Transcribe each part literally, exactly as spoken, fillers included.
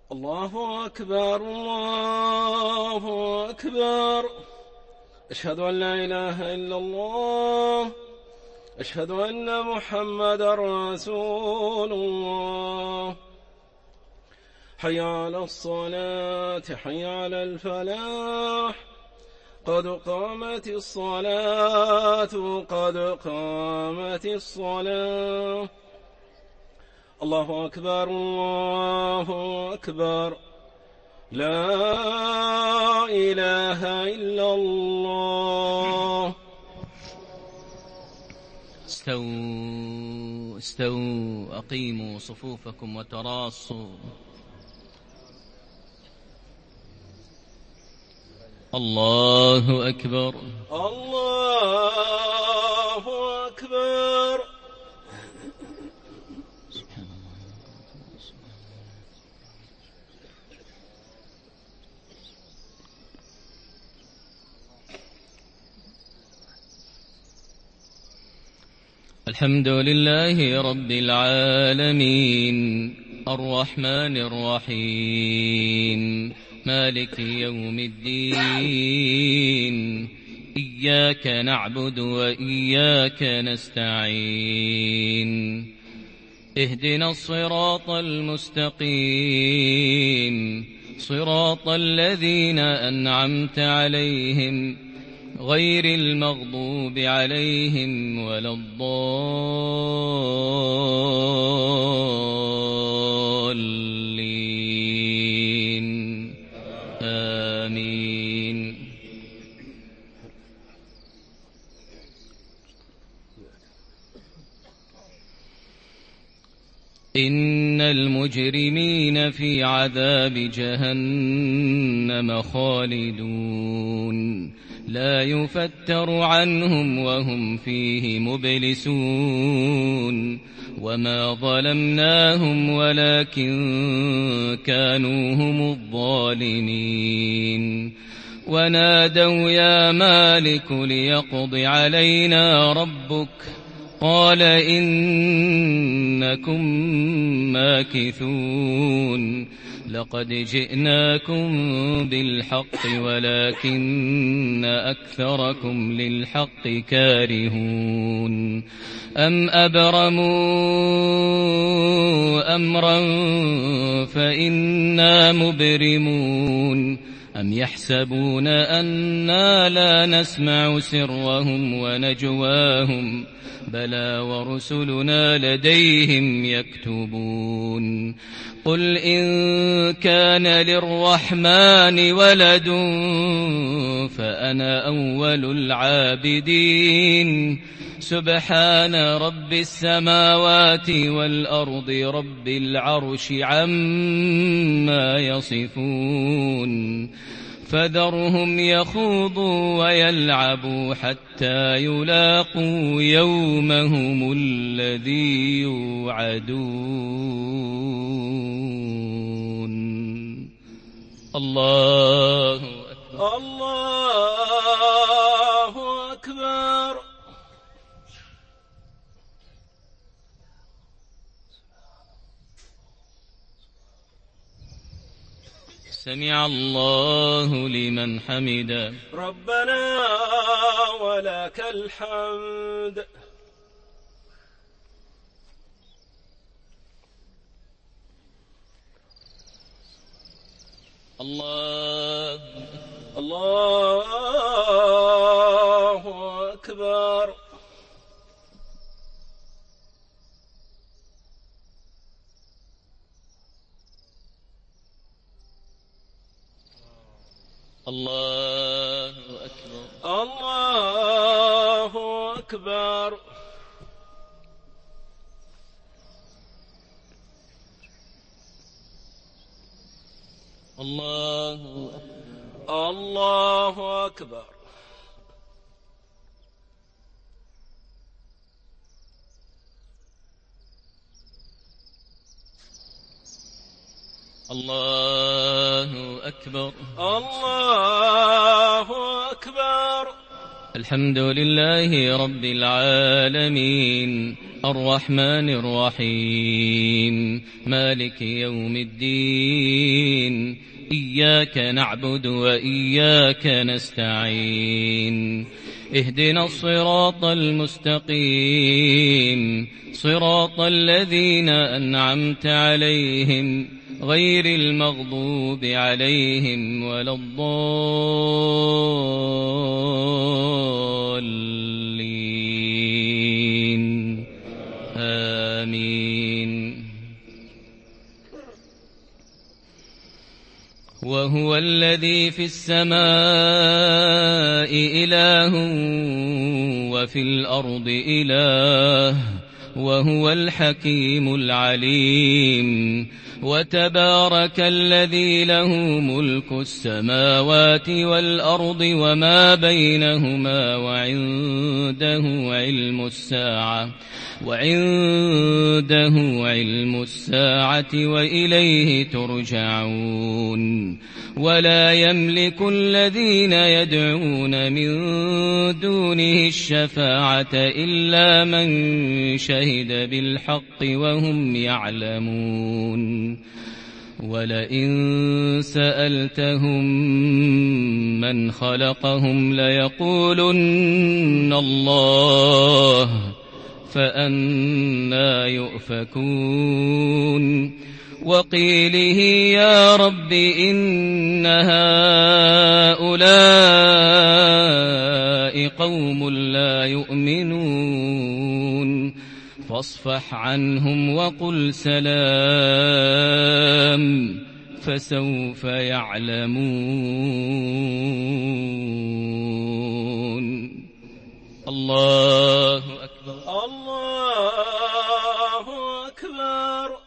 الله أكبر الله أكبر. أشهد أن لا إله إلا الله. أشهد أن محمدا رسول الله. حي على الصلاة حي على الفلاح. قد قامت الصلاة قد قامت الصلاة. الله أكبر الله أكبر. لا إله إلا الله. استووا استووا أقيموا صفوفكم وتراصوا. الله أكبر الله أكبر. سبحان الله. الحمد لله رب العالمين الرحمن الرحيم مالك يوم الدين. إياك نعبد وإياك نستعين. اهدنا الصراط المستقيم صراط الذين أنعمت عليهم غير المغضوب عليهم ولا الضالين. آمين. إن المجرمين في عذاب جهنم خالدون لا يفتر عنهم وهم فيه مبلسون. وما ظلمناهم ولكن كانوا هم الظالمين. ونادوا يا مالك ليقض علينا ربك قال إنكم ماكثون. لقد جئناكم بالحق ولكن أكثركم للحق كارهون. أم أبرموا أمرا فإنا مبرمون. أم يحسبون أنا لا نسمع سرهم ونجواهم بلى ورسلنا لديهم يكتبون. قل إن كان للرحمن ولد فأنا أول العابدين. سبحان رب السماوات والأرض رب العرش عما يصفون. فذرهم يخوضوا ويلعبوا حتى يلاقوا يومهم الذي يوعدون. الله أكبر الله أكبر. سمع الله لمن حمده. ربنا ولك الحمد. الله الله أكبر. الله أكبر الله أكبر. الله الله أكبر. الله أكبر الله أكبر. الحمد لله رب العالمين الرحمن الرحيم مالك يوم الدين إياك نعبد وإياك نستعين اهدنا الصراط المستقيم صراط الذين أنعمت عليهم غير المغضوب عليهم ولا الضالين آمين. وهو الذي في السماء إله وفي الأرض إله وهو الحكيم العليم. وتبارك الذي له ملك السماوات والأرض وما بينهما وعنده علم الساعة وعنده علم الساعة وإليه ترجعون. ولا يملك الذين يدعون من دونه الشفاعة إلا من شهد بالحق وهم يعلمون. ولئن سألتهم من خلقهم ليقولن الله فأنى يؤفكون. وقيله يا رب إن هؤلاء قوم لا يؤمنون فاصفح عنهم وقل سلام فسوف يعلمون. الله أكبر. الله أكبر.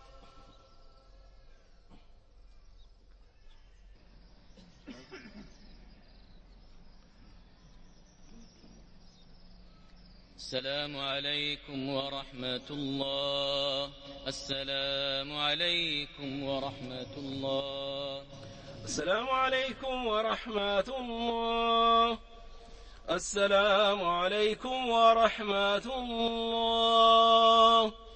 السلام عليكم ورحمة الله. السلام عليكم ورحمة الله. السلام عليكم ورحمة الله. السلام عليكم ورحمة الله.